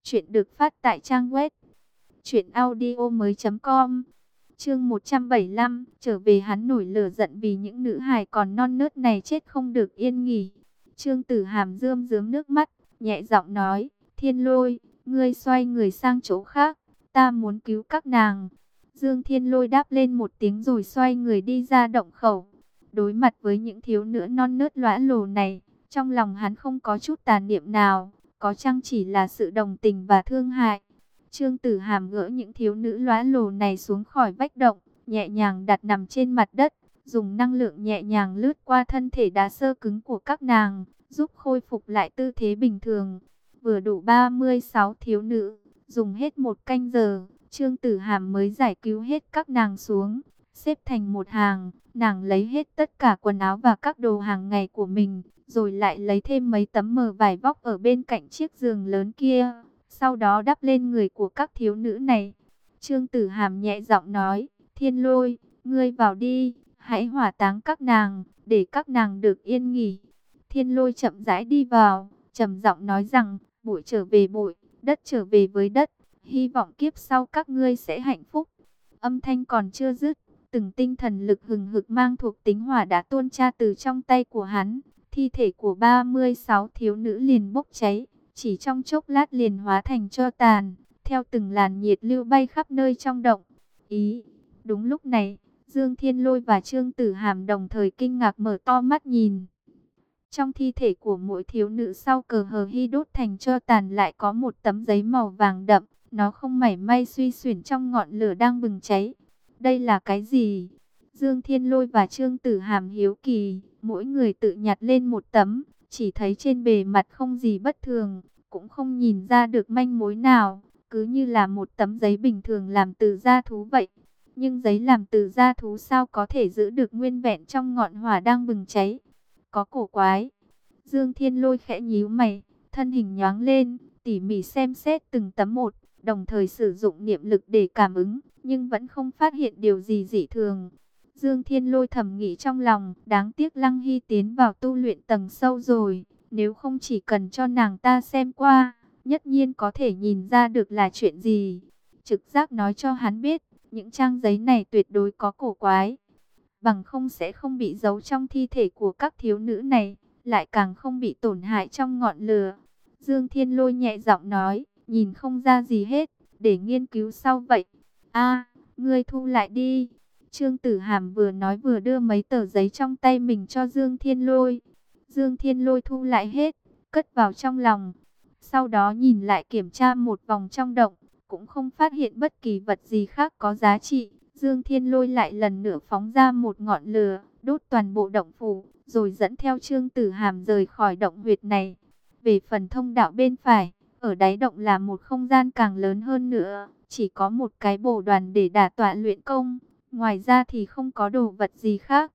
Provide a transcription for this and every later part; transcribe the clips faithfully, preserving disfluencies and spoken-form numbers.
Chuyện được phát tại trang web truyện audio mới chấm com. Chương một trăm bảy mươi lăm, trở về. Hắn nổi lửa giận vì những nữ hài còn non nớt này chết không được yên nghỉ. Trương Tử Hàm rơm rớm nước mắt, nhẹ giọng nói: Thiên Lôi, ngươi xoay người sang chỗ khác, ta muốn cứu các nàng. Dương Thiên Lôi đáp lên một tiếng rồi xoay người đi ra động khẩu. Đối mặt với những thiếu nữ non nớt lõa lồ này, trong lòng hắn không có chút tà niệm nào, có chăng chỉ là sự đồng tình và thương hại. Trương Tử Hàm gỡ những thiếu nữ lõa lồ này xuống khỏi vách động, nhẹ nhàng đặt nằm trên mặt đất, dùng năng lượng nhẹ nhàng lướt qua thân thể đá xơ cứng của các nàng, giúp khôi phục lại tư thế bình thường. Vừa đủ ba mươi sáu thiếu nữ, dùng hết một canh giờ, Trương Tử Hàm mới giải cứu hết các nàng xuống, xếp thành một hàng. Nàng lấy hết tất cả quần áo và các đồ hàng ngày của mình, rồi lại lấy thêm mấy tấm mờ vải vóc ở bên cạnh chiếc giường lớn kia, sau đó đắp lên người của các thiếu nữ này. Trương Tử Hàm nhẹ giọng nói: Thiên Lôi, ngươi vào đi, hãy hỏa táng các nàng, để các nàng được yên nghỉ. Thiên Lôi chậm rãi đi vào, trầm giọng nói rằng: bụi trở về bụi, đất trở về với đất, hy vọng kiếp sau các ngươi sẽ hạnh phúc. Âm thanh còn chưa dứt, từng tinh thần lực hừng hực mang thuộc tính hỏa đã tuôn ra từ trong tay của hắn. Thi thể của ba mươi sáu thiếu nữ liền bốc cháy, chỉ trong chốc lát liền hóa thành tro tàn, theo từng làn nhiệt lưu bay khắp nơi trong động. Ý, đúng lúc này, Dương Thiên Lôi và Trương Tử Hàm đồng thời kinh ngạc mở to mắt nhìn. Trong thi thể của mỗi thiếu nữ sau cờ hờ hy đốt thành tro tàn lại có một tấm giấy màu vàng đậm, nó không mảy may suy xuyển trong ngọn lửa đang bừng cháy. Đây là cái gì? Dương Thiên Lôi và Trương Tử Hàm hiếu kỳ, mỗi người tự nhặt lên một tấm, chỉ thấy trên bề mặt không gì bất thường, cũng không nhìn ra được manh mối nào, cứ như là một tấm giấy bình thường làm từ da thú vậy. Nhưng giấy làm từ da thú sao có thể giữ được nguyên vẹn trong ngọn hỏa đang bừng cháy? Có cổ quái. Dương Thiên Lôi khẽ nhíu mày, thân hình nhoáng lên, tỉ mỉ xem xét từng tấm một, đồng thời sử dụng niệm lực để cảm ứng, nhưng vẫn không phát hiện điều gì dị thường. Dương Thiên Lôi thầm nghĩ trong lòng, đáng tiếc Lăng Hy tiến vào tu luyện tầng sâu rồi, nếu không chỉ cần cho nàng ta xem qua, nhất nhiên có thể nhìn ra được là chuyện gì. Trực giác nói cho hắn biết, những trang giấy này tuyệt đối có cổ quái, bằng không sẽ không bị giấu trong thi thể của các thiếu nữ này, lại càng không bị tổn hại trong ngọn lửa. Dương Thiên Lôi nhẹ giọng nói: nhìn không ra gì hết, để nghiên cứu sau vậy. A, ngươi thu lại đi. Trương Tử Hàm vừa nói vừa đưa mấy tờ giấy trong tay mình cho Dương Thiên Lôi. Dương Thiên Lôi thu lại hết, cất vào trong lòng. Sau đó nhìn lại kiểm tra một vòng trong động, cũng không phát hiện bất kỳ vật gì khác có giá trị. Dương Thiên Lôi lại lần nữa phóng ra một ngọn lửa, đốt toàn bộ động phủ, rồi dẫn theo Trương Tử Hàm rời khỏi động huyệt này. Về phần thông đạo bên phải, ở đáy động là một không gian càng lớn hơn nữa, chỉ có một cái bồ đoàn để đả tọa luyện công, ngoài ra thì không có đồ vật gì khác.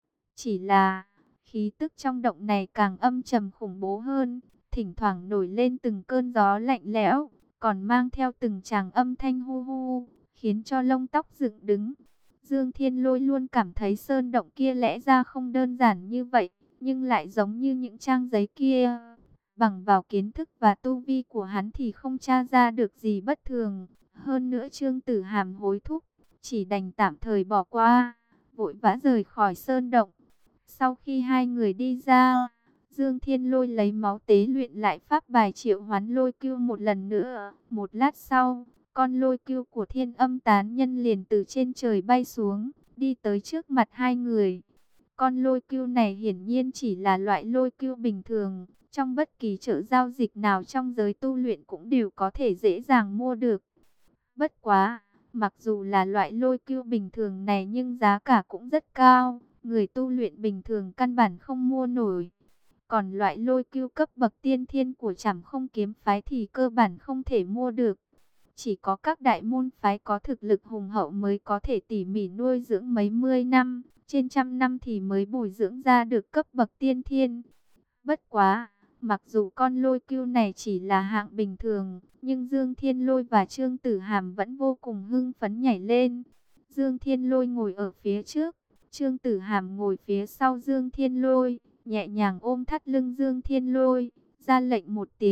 Chỉ là khí tức trong động này càng âm trầm khủng bố hơn, thỉnh thoảng nổi lên từng cơn gió lạnh lẽo, còn mang theo từng tràng âm thanh hu hu, khiến cho lông tóc dựng đứng. Dương Thiên Lôi luôn cảm thấy sơn động kia lẽ ra không đơn giản như vậy, nhưng lại giống như những trang giấy kia. Bằng vào kiến thức và tu vi của hắn thì không tra ra được gì bất thường. Hơn nữa Trương Tử Hàm hối thúc, chỉ đành tạm thời bỏ qua, vội vã rời khỏi sơn động. Sau khi hai người đi ra, Dương Thiên Lôi lấy máu tế luyện lại pháp bài triệu hoán lôi cưu một lần nữa. Một lát sau, con lôi cưu của Thiên Âm tán nhân liền từ trên trời bay xuống, đi tới trước mặt hai người. Con lôi cưu này hiển nhiên chỉ là loại lôi cưu bình thường, trong bất kỳ chợ giao dịch nào trong giới tu luyện cũng đều có thể dễ dàng mua được. Bất quá, mặc dù là loại lôi cưu bình thường này nhưng giá cả cũng rất cao, người tu luyện bình thường căn bản không mua nổi. Còn loại lôi cưu cấp bậc tiên thiên của Trảm Không kiếm phái thì cơ bản không thể mua được. Chỉ có các đại môn phái có thực lực hùng hậu mới có thể tỉ mỉ nuôi dưỡng mấy mươi năm, trên trăm năm thì mới bồi dưỡng ra được cấp bậc tiên thiên. Bất quá, mặc dù con lôi cưu này chỉ là hạng bình thường, nhưng Dương Thiên Lôi và Trương Tử Hàm vẫn vô cùng hưng phấn nhảy lên. Dương Thiên Lôi ngồi ở phía trước, Trương Tử Hàm ngồi phía sau Dương Thiên Lôi, nhẹ nhàng ôm thắt lưng Dương Thiên Lôi, ra lệnh một tiếng,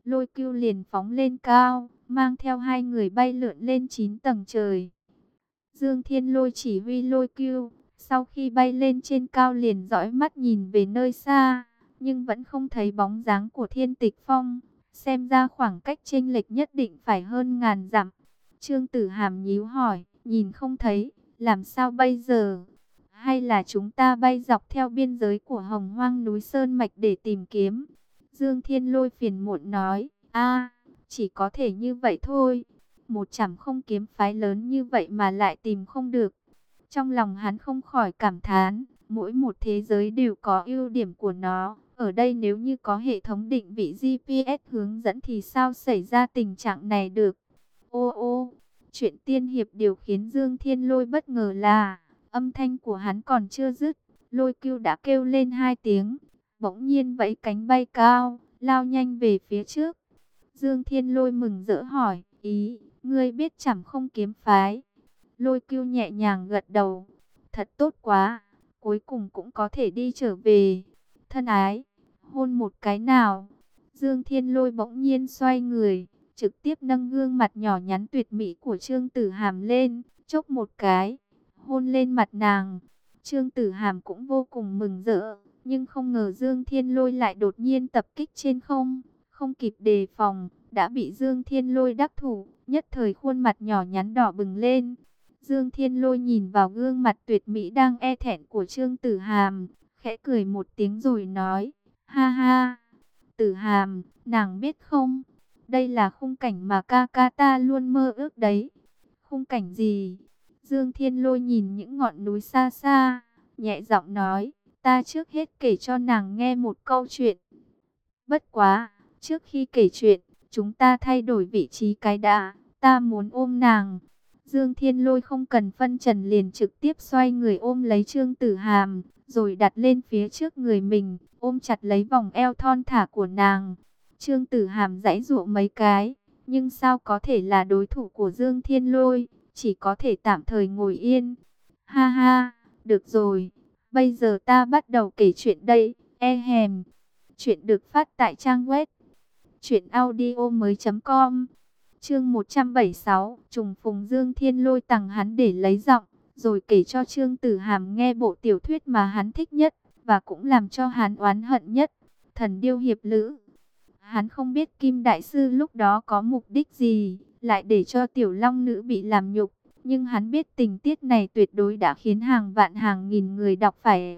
Lôi Cưu liền phóng lên cao, mang theo hai người bay lượn lên chín tầng trời. Dương Thiên Lôi chỉ huy Lôi Cưu, sau khi bay lên trên cao liền dõi mắt nhìn về nơi xa, nhưng vẫn không thấy bóng dáng của Thiên Tịch Phong. Xem ra khoảng cách chênh lệch nhất định phải hơn ngàn dặm. Trương Tử Hàm nhíu hỏi, nhìn không thấy, làm sao bây giờ? Hay là chúng ta bay dọc theo biên giới của Hồng Hoang núi Sơn Mạch để tìm kiếm? Dương Thiên Lôi phiền muộn nói, a, chỉ có thể như vậy thôi. Một chảm không kiếm phái lớn như vậy mà lại tìm không được. Trong lòng hắn không khỏi cảm thán, mỗi một thế giới đều có ưu điểm của nó. Ở đây nếu như có hệ thống định vị giê pê ét hướng dẫn thì sao xảy ra tình trạng này được? Ô ô, chuyện tiên hiệp điều khiến Dương Thiên Lôi bất ngờ là, âm thanh của hắn còn chưa dứt, Lôi Cưu đã kêu lên hai tiếng, bỗng nhiên vẫy cánh bay cao, lao nhanh về phía trước. Dương Thiên Lôi mừng rỡ hỏi, ý, ngươi biết chẳng không kiếm phái? Lôi Cưu nhẹ nhàng gật đầu, thật tốt quá, cuối cùng cũng có thể đi trở về. Thân ái, hôn một cái nào. Dương Thiên Lôi bỗng nhiên xoay người, trực tiếp nâng gương mặt nhỏ nhắn tuyệt mỹ của Trương Tử Hàm lên, chốc một cái, hôn lên mặt nàng. Trương Tử Hàm cũng vô cùng mừng rỡ, nhưng không ngờ Dương Thiên Lôi lại đột nhiên tập kích trên không, không kịp đề phòng, đã bị Dương Thiên Lôi đắc thủ, nhất thời khuôn mặt nhỏ nhắn đỏ bừng lên. Dương Thiên Lôi nhìn vào gương mặt tuyệt mỹ đang e thẹn của Trương Tử Hàm, khẽ cười một tiếng rồi nói, ha ha, Tử Hàm, nàng biết không, đây là khung cảnh mà ca ca ta luôn mơ ước đấy. Khung cảnh gì? Dương Thiên Lôi nhìn những ngọn núi xa xa, nhẹ giọng nói, ta trước hết kể cho nàng nghe một câu chuyện. Bất quá, trước khi kể chuyện, chúng ta thay đổi vị trí cái đã, ta muốn ôm nàng. Dương Thiên Lôi không cần phân trần liền trực tiếp xoay người ôm lấy Trương Tử Hàm, rồi đặt lên phía trước người mình, ôm chặt lấy vòng eo thon thả của nàng. Trương Tử Hàm giãy giụa mấy cái, nhưng sao có thể là đối thủ của Dương Thiên Lôi, chỉ có thể tạm thời ngồi yên. Ha ha, được rồi, bây giờ ta bắt đầu kể chuyện đây, e hèm. Chuyện được phát tại trang web truyện audio mới chấm com. Chương một trăm bảy mươi sáu, trùng phùng. Dương Thiên Lôi tặng hắn để lấy giọng, rồi kể cho Trương Tử Hàm nghe bộ tiểu thuyết mà hắn thích nhất, và cũng làm cho hắn oán hận nhất, Thần Điêu Hiệp Lữ. Hắn không biết Kim Đại Sư lúc đó có mục đích gì, lại để cho Tiểu Long Nữ bị làm nhục, nhưng hắn biết tình tiết này tuyệt đối đã khiến hàng vạn hàng nghìn người đọc phải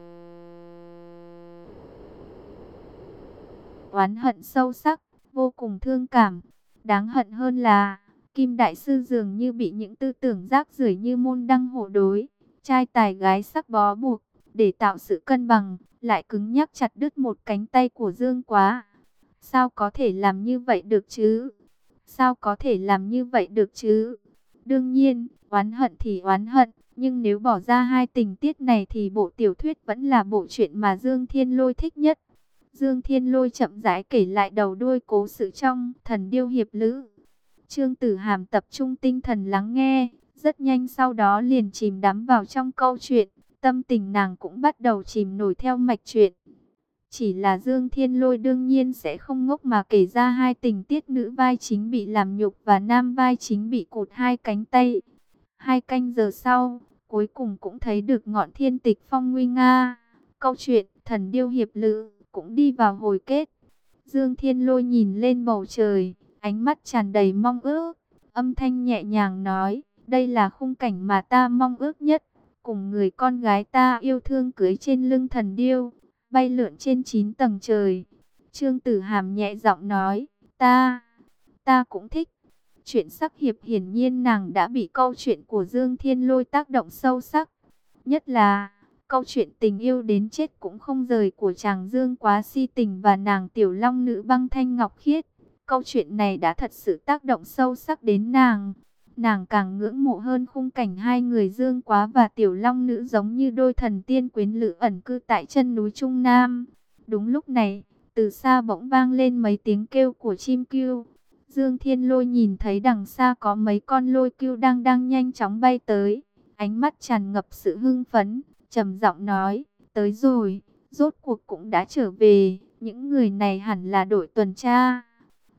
oán hận sâu sắc, vô cùng thương cảm. Đáng hận hơn là, Kim Đại Sư dường như bị những tư tưởng rác rưởi như môn đăng hộ đối, trai tài gái sắc bó buộc, để tạo sự cân bằng, lại cứng nhắc chặt đứt một cánh tay của Dương Quá. Sao có thể làm như vậy được chứ? Sao có thể làm như vậy được chứ? Đương nhiên, oán hận thì oán hận, nhưng nếu bỏ ra hai tình tiết này thì bộ tiểu thuyết vẫn là bộ truyện mà Dương Thiên Lôi thích nhất. Dương Thiên Lôi chậm rãi kể lại đầu đuôi cố sự trong Thần Điêu Hiệp Lữ. Trương Tử Hàm tập trung tinh thần lắng nghe, rất nhanh sau đó liền chìm đắm vào trong câu chuyện, tâm tình nàng cũng bắt đầu chìm nổi theo mạch truyện. Chỉ là Dương Thiên Lôi đương nhiên sẽ không ngốc mà kể ra hai tình tiết nữ vai chính bị làm nhục và nam vai chính bị cụt hai cánh tay. Hai canh giờ sau, cuối cùng cũng thấy được ngọn Thiên Tịch Phong nguy nga. Câu chuyện Thần Điêu Hiệp Lữ cũng đi vào hồi kết. Dương Thiên Lôi nhìn lên bầu trời, ánh mắt tràn đầy mong ước, âm thanh nhẹ nhàng nói, đây là khung cảnh mà ta mong ước nhất, cùng người con gái ta yêu thương cưới trên lưng thần điêu, bay lượn trên chín tầng trời. Trương Tử Hàm nhẹ giọng nói, ta, ta cũng thích. Chuyện sắc hiệp hiển nhiên nàng đã bị câu chuyện của Dương Thiên Lôi tác động sâu sắc, nhất là câu chuyện tình yêu đến chết cũng không rời của chàng Dương Quá si tình và nàng Tiểu Long Nữ Băng Thanh Ngọc Khiết. Câu chuyện này đã thật sự tác động sâu sắc đến nàng. Nàng càng ngưỡng mộ hơn khung cảnh hai người Dương Quá và Tiểu Long Nữ giống như đôi thần tiên quyến lữ ẩn cư tại chân núi Trung Nam. Đúng lúc này, từ xa bỗng vang lên mấy tiếng kêu của chim cưu. Dương Thiên Lôi nhìn thấy đằng xa có mấy con lôi cưu đang đang nhanh chóng bay tới, ánh mắt tràn ngập sự hưng phấn, trầm giọng nói, tới rồi, rốt cuộc cũng đã trở về, những người này hẳn là đội tuần tra.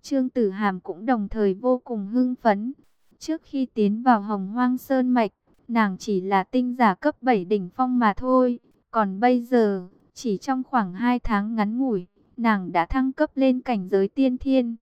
Trương Tử Hàm cũng đồng thời vô cùng hưng phấn. Trước khi tiến vào Hồng Hoang Sơn Mạch, nàng chỉ là tinh giả cấp bảy đỉnh phong mà thôi. Còn bây giờ, chỉ trong khoảng hai tháng ngắn ngủi, nàng đã thăng cấp lên cảnh giới tiên thiên.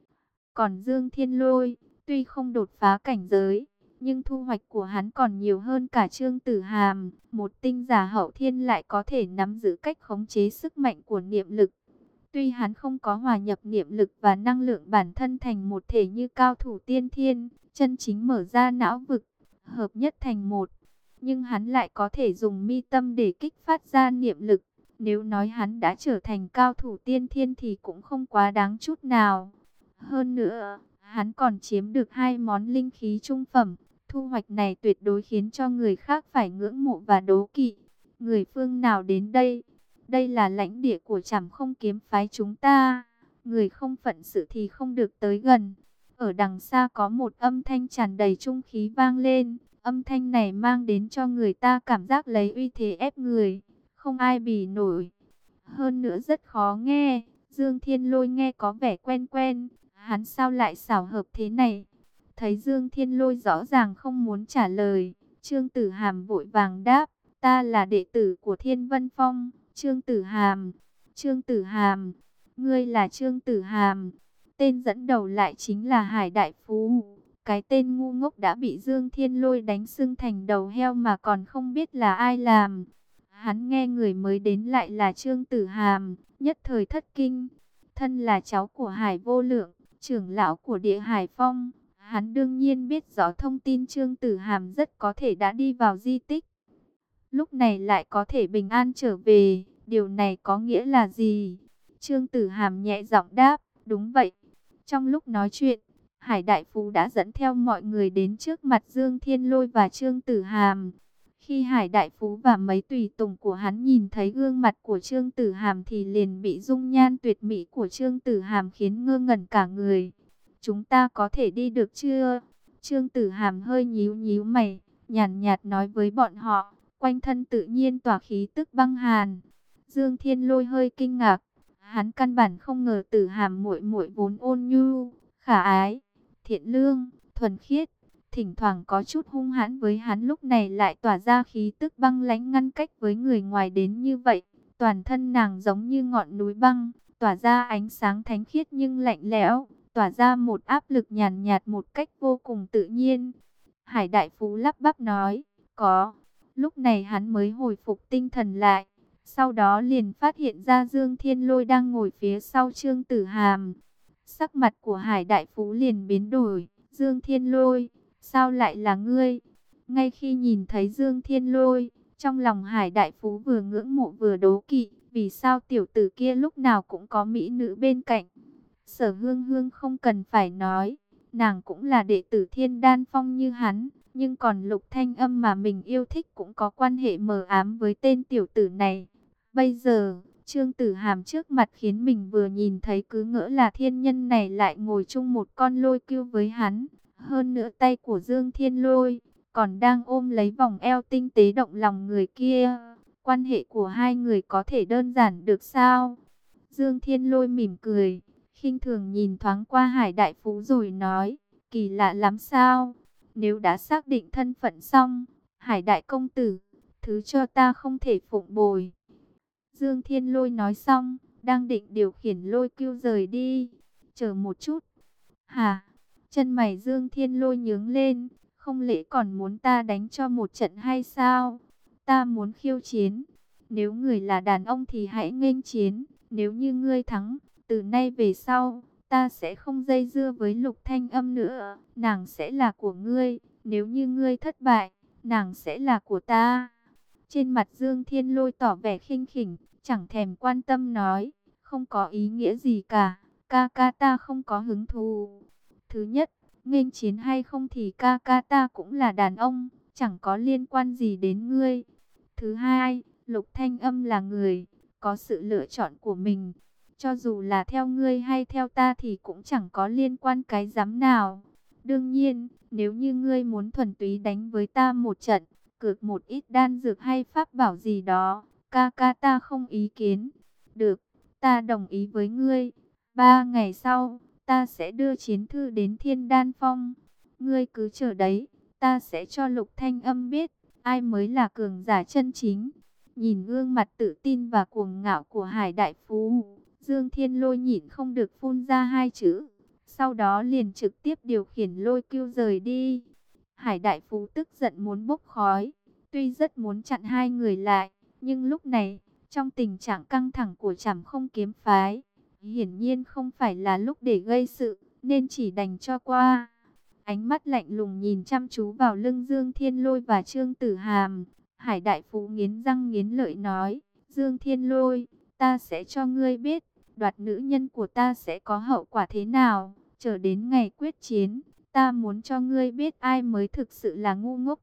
Còn Dương Thiên Lôi, tuy không đột phá cảnh giới, nhưng thu hoạch của hắn còn nhiều hơn cả Trương Tử Hàm. Một tinh giả hậu thiên lại có thể nắm giữ cách khống chế sức mạnh của niệm lực. Tuy hắn không có hòa nhập niệm lực và năng lượng bản thân thành một thể như cao thủ tiên thiên, chân chính mở ra não vực, hợp nhất thành một, nhưng hắn lại có thể dùng mi tâm để kích phát ra niệm lực. Nếu nói hắn đã trở thành cao thủ tiên thiên thì cũng không quá đáng chút nào. Hơn nữa, hắn còn chiếm được hai món linh khí trung phẩm. Thu hoạch này tuyệt đối khiến cho người khác phải ngưỡng mộ và đố kỵ. Người phương nào đến đây? Đây là lãnh địa của Trảm Không kiếm phái chúng ta. Người không phận sự thì không được tới gần. Ở đằng xa có một âm thanh tràn đầy trung khí vang lên. Âm thanh này mang đến cho người ta cảm giác lấy uy thế ép người, không ai bì nổi. Hơn nữa rất khó nghe. Dương Thiên Lôi nghe có vẻ quen quen. Hắn sao lại xảo hợp thế này? Thấy Dương Thiên Lôi rõ ràng không muốn trả lời, Trương Tử Hàm vội vàng đáp, ta là đệ tử của Thiên Vân Phong. Trương Tử Hàm, Trương Tử Hàm, ngươi là Trương Tử Hàm. Tên dẫn đầu lại chính là Hải Đại Phú. Cái tên ngu ngốc đã bị Dương Thiên Lôi đánh sưng thành đầu heo mà còn không biết là ai làm. Hắn nghe người mới đến lại là Trương Tử Hàm, nhất thời thất kinh. Thân là cháu của Hải Vô Lượng, trưởng lão của Địa Hải Phong, hắn đương nhiên biết rõ thông tin Trương Tử Hàm rất có thể đã đi vào di tích. Lúc này lại có thể bình an trở về, điều này có nghĩa là gì? Trương Tử Hàm nhẹ giọng đáp, đúng vậy. Trong lúc nói chuyện, Hải Đại Phú đã dẫn theo mọi người đến trước mặt Dương Thiên Lôi và Trương Tử Hàm. Khi Hải Đại Phú và mấy tùy tùng của hắn nhìn thấy gương mặt của Trương Tử Hàm thì liền bị dung nhan tuyệt mỹ của Trương Tử Hàm khiến ngơ ngẩn cả người. Chúng ta có thể đi được chưa? Trương Tử Hàm hơi nhíu nhíu mày, nhàn nhạt nói với bọn họ, quanh thân tự nhiên tỏa khí tức băng hàn. Dương Thiên Lôi hơi kinh ngạc, hắn căn bản không ngờ Tử Hàm muội muội vốn ôn nhu, khả ái, thiện lương, thuần khiết, thỉnh thoảng có chút hung hãn với hắn, lúc này lại tỏa ra khí tức băng lãnh ngăn cách với người ngoài đến như vậy. Toàn thân nàng giống như ngọn núi băng, tỏa ra ánh sáng thánh khiết nhưng lạnh lẽo, tỏa ra một áp lực nhàn nhạt một cách vô cùng tự nhiên. Hải Đại Phú lắp bắp nói, có. Lúc này hắn mới hồi phục tinh thần lại. Sau đó liền phát hiện ra Dương Thiên Lôi đang ngồi phía sau Trương Tử Hàm. Sắc mặt của Hải Đại Phú liền biến đổi. Dương Thiên Lôi, sao lại là ngươi? Ngay khi nhìn thấy Dương Thiên Lôi, trong lòng Hải Đại Phú vừa ngưỡng mộ vừa đố kỵ. Vì sao tiểu tử kia lúc nào cũng có mỹ nữ bên cạnh? Sở Hương Hương không cần phải nói, nàng cũng là đệ tử Thiên Đan Phong như hắn. Nhưng còn Lục Thanh Âm mà mình yêu thích cũng có quan hệ mờ ám với tên tiểu tử này. Bây giờ, Trương Tử Hàm trước mặt khiến mình vừa nhìn thấy cứ ngỡ là thiên nhân này lại ngồi chung một con lôi cưu với hắn. Hơn nữa tay của Dương Thiên Lôi còn đang ôm lấy vòng eo tinh tế động lòng người kia. Quan hệ của hai người có thể đơn giản được sao? Dương Thiên Lôi mỉm cười, khinh thường nhìn thoáng qua Hải Đại Phú rồi nói, kỳ lạ lắm sao? Nếu đã xác định thân phận xong, Hải Đại Công Tử, thứ cho ta không thể phụng bồi. Dương Thiên Lôi nói xong, đang định điều khiển lôi cưu rời đi. Chờ một chút. Hả? Chân mày Dương Thiên Lôi nhướng lên, không lẽ còn muốn ta đánh cho một trận hay sao? Ta muốn khiêu chiến. Nếu người là đàn ông thì hãy nghênh chiến. Nếu như ngươi thắng, từ nay về sau, ta sẽ không dây dưa với Lục Thanh Âm nữa. Nàng sẽ là của ngươi. Nếu như ngươi thất bại, nàng sẽ là của ta. Trên mặt Dương Thiên Lôi tỏ vẻ khinh khỉnh, chẳng thèm quan tâm nói, không có ý nghĩa gì cả. Ca ca ta không có hứng thú. Thứ nhất, nghênh chiến hay không thì ca ca ta cũng là đàn ông, chẳng có liên quan gì đến ngươi. Thứ hai, Lục Thanh Âm là người, có sự lựa chọn của mình. Cho dù là theo ngươi hay theo ta thì cũng chẳng có liên quan cái dám nào. Đương nhiên, nếu như ngươi muốn thuần túy đánh với ta một trận, cược một ít đan dược hay pháp bảo gì đó, ca ca ta không ý kiến. Được, ta đồng ý với ngươi. Ba ngày sau, ta sẽ đưa chiến thư đến Thiên Đan Phong. Ngươi cứ chờ đấy, ta sẽ cho Lục Thanh Âm biết ai mới là cường giả chân chính. Nhìn gương mặt tự tin và cuồng ngạo của Hải Đại Phú, Dương Thiên Lôi nhịn không được phun ra hai chữ. Sau đó liền trực tiếp điều khiển lôi cưu rời đi. Hải Đại Phú tức giận muốn bốc khói, tuy rất muốn chặn hai người lại, nhưng lúc này, trong tình trạng căng thẳng của Trảm Không kiếm phái, hiển nhiên không phải là lúc để gây sự, nên chỉ đành cho qua. Ánh mắt lạnh lùng nhìn chăm chú vào lưng Dương Thiên Lôi và Trương Tử Hàm. Hải Đại Phú nghiến răng nghiến lợi nói, Dương Thiên Lôi, ta sẽ cho ngươi biết, đoạt nữ nhân của ta sẽ có hậu quả thế nào. Chờ đến ngày quyết chiến, ta muốn cho ngươi biết ai mới thực sự là ngu ngốc.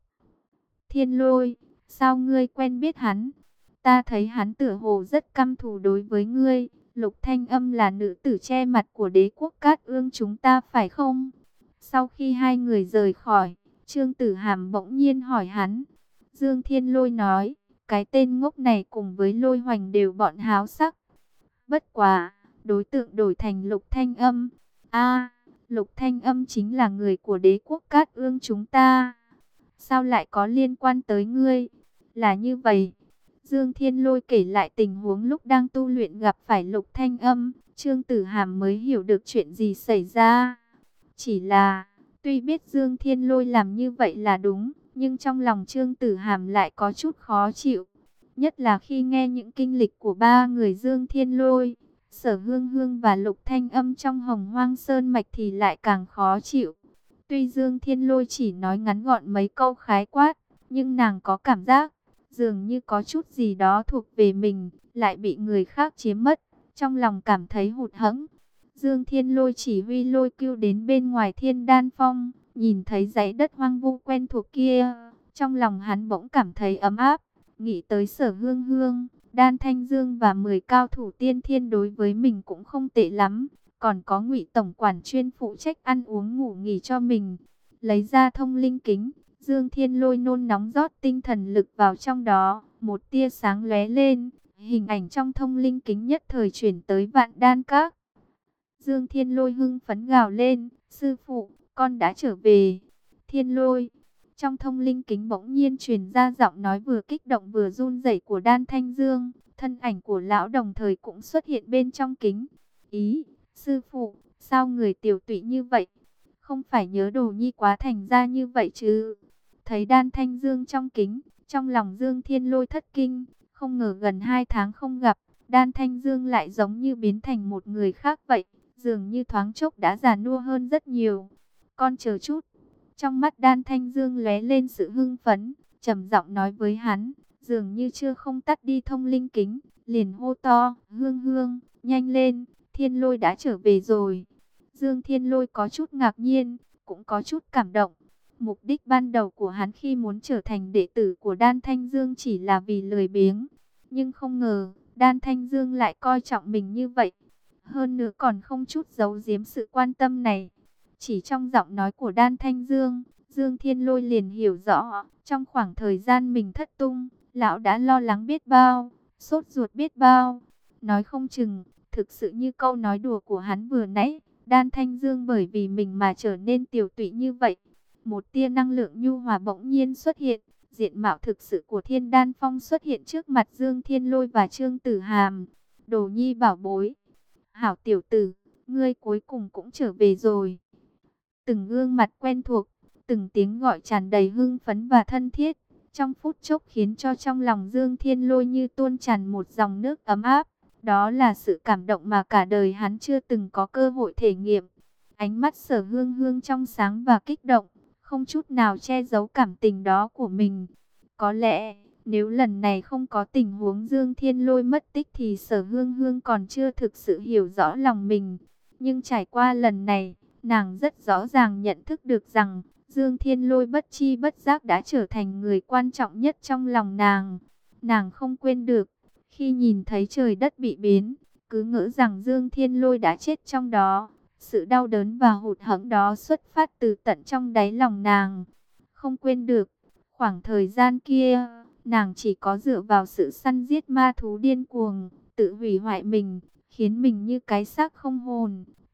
Thiên Lôi, sao ngươi quen biết hắn? Ta thấy hắn tựa hồ rất căm thù đối với ngươi. Lục Thanh Âm là nữ tử che mặt của đế quốc Cát Ương chúng ta phải không? Sau khi hai người rời khỏi, Trương Tử Hàm bỗng nhiên hỏi hắn. Dương Thiên Lôi nói, cái tên ngốc này cùng với Lôi Hoành đều bọn háo sắc. Bất quá, đối tượng đổi thành Lục Thanh Âm. A, Lục Thanh Âm chính là người của đế quốc Cát Ương chúng ta. Sao lại có liên quan tới ngươi? Là như vậy. Dương Thiên Lôi kể lại tình huống lúc đang tu luyện gặp phải Lục Thanh Âm. Trương Tử Hàm mới hiểu được chuyện gì xảy ra. Chỉ là, tuy biết Dương Thiên Lôi làm như vậy là đúng, nhưng trong lòng Trương Tử Hàm lại có chút khó chịu. Nhất là khi nghe những kinh lịch của ba người Dương Thiên Lôi, Sở Hương Hương và Lục Thanh Âm trong Hồng Hoang Sơn Mạch thì lại càng khó chịu. Tuy Dương Thiên Lôi chỉ nói ngắn gọn mấy câu khái quát, nhưng nàng có cảm giác, dường như có chút gì đó thuộc về mình, lại bị người khác chiếm mất, trong lòng cảm thấy hụt hẫng. Dương Thiên Lôi chỉ huy lôi cưu đến bên ngoài Thiên Đan Phong, nhìn thấy dãy đất hoang vu quen thuộc kia, trong lòng hắn bỗng cảm thấy ấm áp, nghĩ tới Sở Hương Hương, Đan Thanh Dương và mười cao thủ tiên thiên đối với mình cũng không tệ lắm, còn có Ngụy tổng quản chuyên phụ trách ăn uống ngủ nghỉ cho mình. Lấy ra thông linh kính, Dương Thiên Lôi nôn nóng rót tinh thần lực vào trong đó, một tia sáng lóe lên, hình ảnh trong thông linh kính nhất thời chuyển tới Vạn Đan Các. Dương Thiên Lôi hưng phấn gào lên, sư phụ, con đã trở về. Thiên Lôi, trong thông linh kính bỗng nhiên truyền ra giọng nói vừa kích động vừa run rẩy của Đan Thanh Dương, thân ảnh của lão đồng thời cũng xuất hiện bên trong kính. Ý, sư phụ, sao người tiểu tụy như vậy? Không phải nhớ Đồ Nhi quá thành ra như vậy chứ? Thấy Đan Thanh Dương trong kính, trong lòng Dương Thiên Lôi thất kinh, không ngờ gần hai tháng không gặp, Đan Thanh Dương lại giống như biến thành một người khác vậy, dường như thoáng chốc đã già nua hơn rất nhiều. Con chờ chút. Trong mắt Đan Thanh Dương lóe lên sự hưng phấn, trầm giọng nói với hắn, dường như chưa không tắt đi thông linh kính, liền hô to, Hương Hương, nhanh lên, Thiên Lôi đã trở về rồi. Dương Thiên Lôi có chút ngạc nhiên, cũng có chút cảm động. Mục đích ban đầu của hắn khi muốn trở thành đệ tử của Đan Thanh Dương chỉ là vì lười biếng. Nhưng không ngờ, Đan Thanh Dương lại coi trọng mình như vậy. Hơn nữa còn không chút giấu giếm sự quan tâm này. Chỉ trong giọng nói của Đan Thanh Dương, Dương Thiên Lôi liền hiểu rõ, trong khoảng thời gian mình thất tung, lão đã lo lắng biết bao, sốt ruột biết bao. Nói không chừng, thực sự như câu nói đùa của hắn vừa nãy, Đan Thanh Dương bởi vì mình mà trở nên tiểu tụy như vậy. Một tia năng lượng nhu hòa bỗng nhiên xuất hiện, diện mạo thực sự của Thiên Đan Phong xuất hiện trước mặt Dương Thiên Lôi và Trương Tử Hàm. Đồ Nhi bảo bối, hảo tiểu tử, ngươi cuối cùng cũng trở về rồi. Từng gương mặt quen thuộc, từng tiếng gọi tràn đầy hưng phấn và thân thiết, trong phút chốc khiến cho trong lòng Dương Thiên Lôi như tuôn tràn một dòng nước ấm áp. Đó là sự cảm động mà cả đời hắn chưa từng có cơ hội thể nghiệm. Ánh mắt Sở Hương Hương trong sáng và kích động, không chút nào che giấu cảm tình đó của mình. Có lẽ, nếu lần này không có tình huống Dương Thiên Lôi mất tích thì Sở Hương Hương còn chưa thực sự hiểu rõ lòng mình. Nhưng trải qua lần này, nàng rất rõ ràng nhận thức được rằng Dương Thiên Lôi bất chi bất giác đã trở thành người quan trọng nhất trong lòng nàng. Nàng không quên được, khi nhìn thấy trời đất bị biến, cứ ngỡ rằng Dương Thiên Lôi đã chết trong đó. Sự đau đớn và hụt hẫng đó xuất phát từ tận trong đáy lòng nàng. Không quên được, khoảng thời gian kia, nàng chỉ có dựa vào sự săn giết ma thú điên cuồng, tự hủy hoại mình, khiến mình như cái xác không hồn,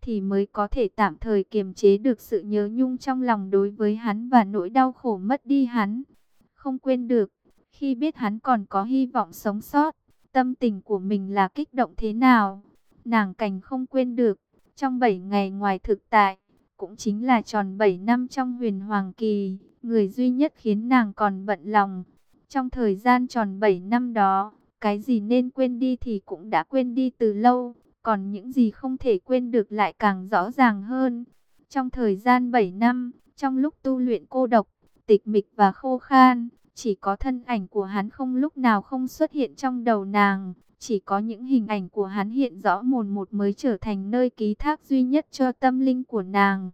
thì mới có thể tạm thời kiềm chế được sự nhớ nhung trong lòng đối với hắn và nỗi đau khổ mất đi hắn. Không quên được, khi biết hắn còn có hy vọng sống sót, tâm tình của mình là kích động thế nào. Nàng càng không quên được, trong bảy ngày ngoài thực tại, cũng chính là tròn bảy năm trong huyền hoàng kỳ, người duy nhất khiến nàng còn bận lòng. Trong thời gian tròn bảy năm đó, cái gì nên quên đi thì cũng đã quên đi từ lâu, còn những gì không thể quên được lại càng rõ ràng hơn. Trong thời gian bảy năm, trong lúc tu luyện cô độc, tịch mịch và khô khan, chỉ có thân ảnh của hắn không lúc nào không xuất hiện trong đầu nàng. Chỉ có những hình ảnh của hắn hiện rõ mồn một mới trở thành nơi ký thác duy nhất cho tâm linh của nàng.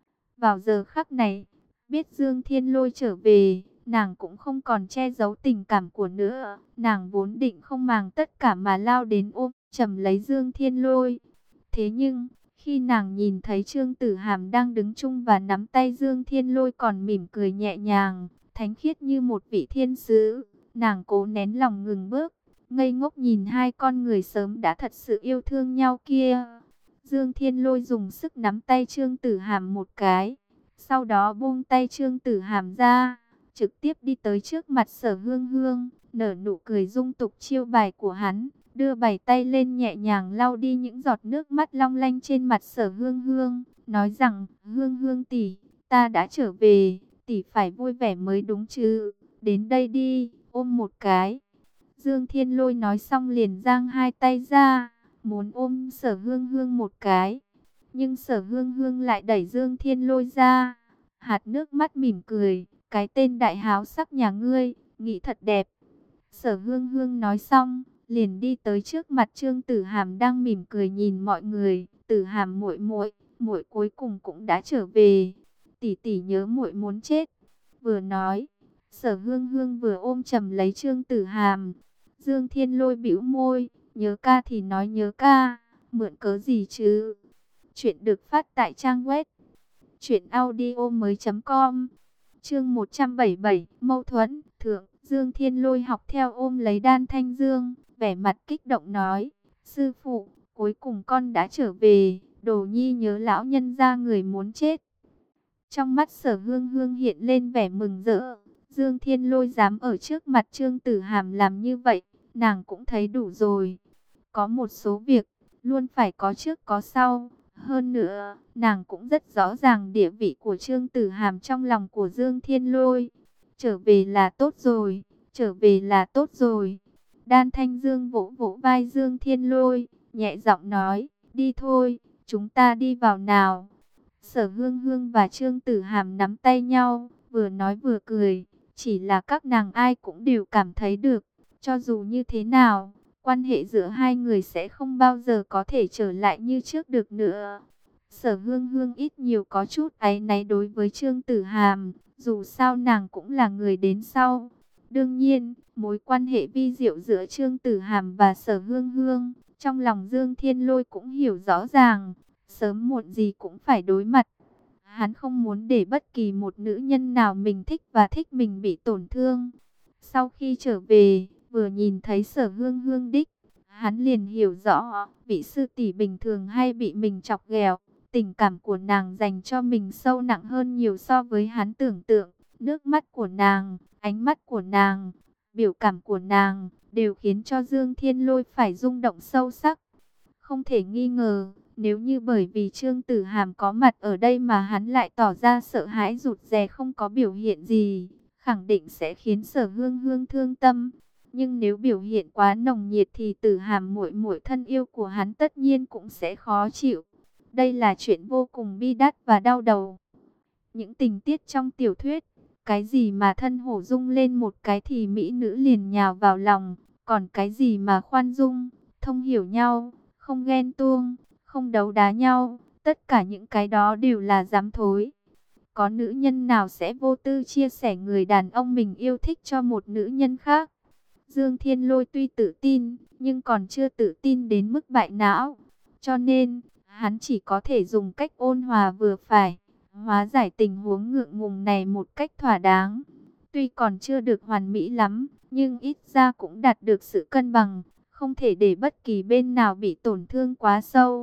Vào giờ khắc này, biết Dương Thiên Lôi trở về, nàng cũng không còn che giấu tình cảm của nữa. Nàng vốn định không màng tất cả mà lao đến ôm chầm lấy Dương Thiên Lôi. Thế nhưng, khi nàng nhìn thấy Trương Tử Hàm đang đứng chung và nắm tay Dương Thiên Lôi còn mỉm cười nhẹ nhàng, thánh khiết như một vị thiên sứ, nàng cố nén lòng ngừng bước, ngây ngốc nhìn hai con người sớm đã thật sự yêu thương nhau kia. Dương Thiên Lôi dùng sức nắm tay Trương Tử Hàm một cái, sau đó buông tay Trương Tử Hàm ra, trực tiếp đi tới trước mặt Sở Hương Hương, nở nụ cười dung tục chiêu bài của hắn, đưa bảy tay lên nhẹ nhàng lau đi những giọt nước mắt long lanh trên mặt Sở Hương Hương, nói rằng: "Hương Hương tỷ, ta đã trở về, tỷ phải vui vẻ mới đúng chứ, đến đây đi, ôm một cái." Dương Thiên Lôi nói xong liền giang hai tay ra, muốn ôm Sở Hương Hương một cái. Nhưng Sở Hương Hương lại đẩy Dương Thiên Lôi ra, hạt nước mắt mỉm cười: "Cái tên đại háo sắc nhà ngươi, nghĩ thật đẹp." Sở Hương Hương nói xong, liền đi tới trước mặt Trương Tử Hàm đang mỉm cười nhìn mọi người. "Tử Hàm muội muội, muội cuối cùng cũng đã trở về. Tỷ tỷ nhớ muội muốn chết." Vừa nói, Sở Hương Hương vừa ôm chầm lấy Trương Tử Hàm. Dương Thiên Lôi bĩu môi: "Nhớ ca thì nói nhớ ca, mượn cớ gì chứ?" Chuyện được phát tại trang web truyện audio mới chấm com. Chương một trăm bảy mươi bảy, mâu thuẫn. Thượng, Dương Thiên Lôi học theo ôm lấy Đan Thanh Dương, vẻ mặt kích động nói: "Sư phụ, cuối cùng con đã trở về, Đồ Nhi nhớ lão nhân gia người muốn chết." Trong mắt Sở Hương Hương hiện lên vẻ mừng rỡ. Dương Thiên Lôi dám ở trước mặt Trương Tử Hàm làm như vậy, nàng cũng thấy đủ rồi. Có một số việc, luôn phải có trước có sau. Hơn nữa, nàng cũng rất rõ ràng địa vị của Trương Tử Hàm trong lòng của Dương Thiên Lôi. Trở về là tốt rồi, trở về là tốt rồi. Đan Thanh Dương vỗ vỗ vai Dương Thiên Lôi, nhẹ giọng nói: "Đi thôi, chúng ta đi vào nào." Sở Hương Hương và Trương Tử Hàm nắm tay nhau, vừa nói vừa cười. Chỉ là các nàng ai cũng đều cảm thấy được, cho dù như thế nào, quan hệ giữa hai người sẽ không bao giờ có thể trở lại như trước được nữa. Sở Hương Hương ít nhiều có chút áy náy đối với Trương Tử Hàm, dù sao nàng cũng là người đến sau. Đương nhiên, mối quan hệ vi diệu giữa Trương Tử Hàm và Sở Hương Hương, trong lòng Dương Thiên Lôi cũng hiểu rõ ràng, sớm muộn gì cũng phải đối mặt. Hắn không muốn để bất kỳ một nữ nhân nào mình thích và thích mình bị tổn thương. Sau khi trở về, vừa nhìn thấy Sở Hương Hương đích, hắn liền hiểu rõ, vị sư tỷ bình thường hay bị mình chọc ghẹo, tình cảm của nàng dành cho mình sâu nặng hơn nhiều so với hắn tưởng tượng. Nước mắt của nàng, ánh mắt của nàng, biểu cảm của nàng, đều khiến cho Dương Thiên Lôi phải rung động sâu sắc. Không thể nghi ngờ, nếu như bởi vì Trương Tử Hàm có mặt ở đây mà hắn lại tỏ ra sợ hãi rụt rè không có biểu hiện gì, khẳng định sẽ khiến Sở Hương Hương thương tâm. Nhưng nếu biểu hiện quá nồng nhiệt thì Tử Hàm muội muội thân yêu của hắn tất nhiên cũng sẽ khó chịu. Đây là chuyện vô cùng bi đát và đau đầu. Những tình tiết trong tiểu thuyết, cái gì mà thân hổ rung lên một cái thì mỹ nữ liền nhào vào lòng, còn cái gì mà khoan dung, thông hiểu nhau, không ghen tuông, không đấu đá nhau, tất cả những cái đó đều là dám thối. Có nữ nhân nào sẽ vô tư chia sẻ người đàn ông mình yêu thích cho một nữ nhân khác? Dương Thiên Lôi tuy tự tin, nhưng còn chưa tự tin đến mức bại não. Cho nên, hắn chỉ có thể dùng cách ôn hòa vừa phải, hóa giải tình huống ngượng ngùng này một cách thỏa đáng. Tuy còn chưa được hoàn mỹ lắm, nhưng ít ra cũng đạt được sự cân bằng, không thể để bất kỳ bên nào bị tổn thương quá sâu.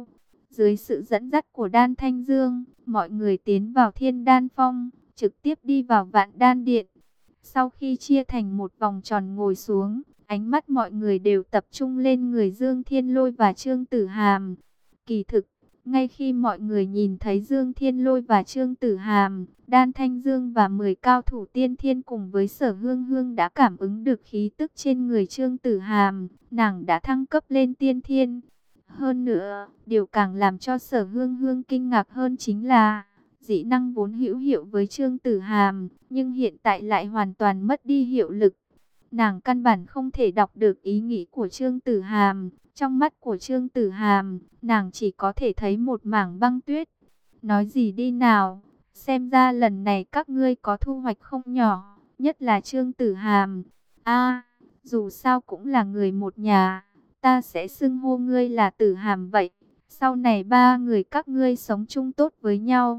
Dưới sự dẫn dắt của Đan Thanh Dương, mọi người tiến vào Thiên Đan Phong, trực tiếp đi vào Vạn Đan Điện. Sau khi chia thành một vòng tròn ngồi xuống, ánh mắt mọi người đều tập trung lên người Dương Thiên Lôi và Trương Tử Hàm. Kỳ thực, ngay khi mọi người nhìn thấy Dương Thiên Lôi và Trương Tử Hàm, Đan Thanh Dương và mười cao thủ tiên thiên cùng với Sở Hương Hương đã cảm ứng được khí tức trên người Trương Tử Hàm, nàng đã thăng cấp lên tiên thiên. Hơn nữa, điều càng làm cho Sở Hương Hương kinh ngạc hơn chính là dị năng vốn hữu hiệu với Trương Tử Hàm, nhưng hiện tại lại hoàn toàn mất đi hiệu lực. Nàng căn bản không thể đọc được ý nghĩ của Trương Tử Hàm. Trong mắt của Trương Tử Hàm, nàng chỉ có thể thấy một mảng băng tuyết. Nói gì đi nào, xem ra lần này các ngươi có thu hoạch không nhỏ, nhất là Trương Tử Hàm. A, dù sao cũng là người một nhà, ta sẽ xưng hô ngươi là Tử Hàm vậy. Sau này ba người các ngươi sống chung tốt với nhau.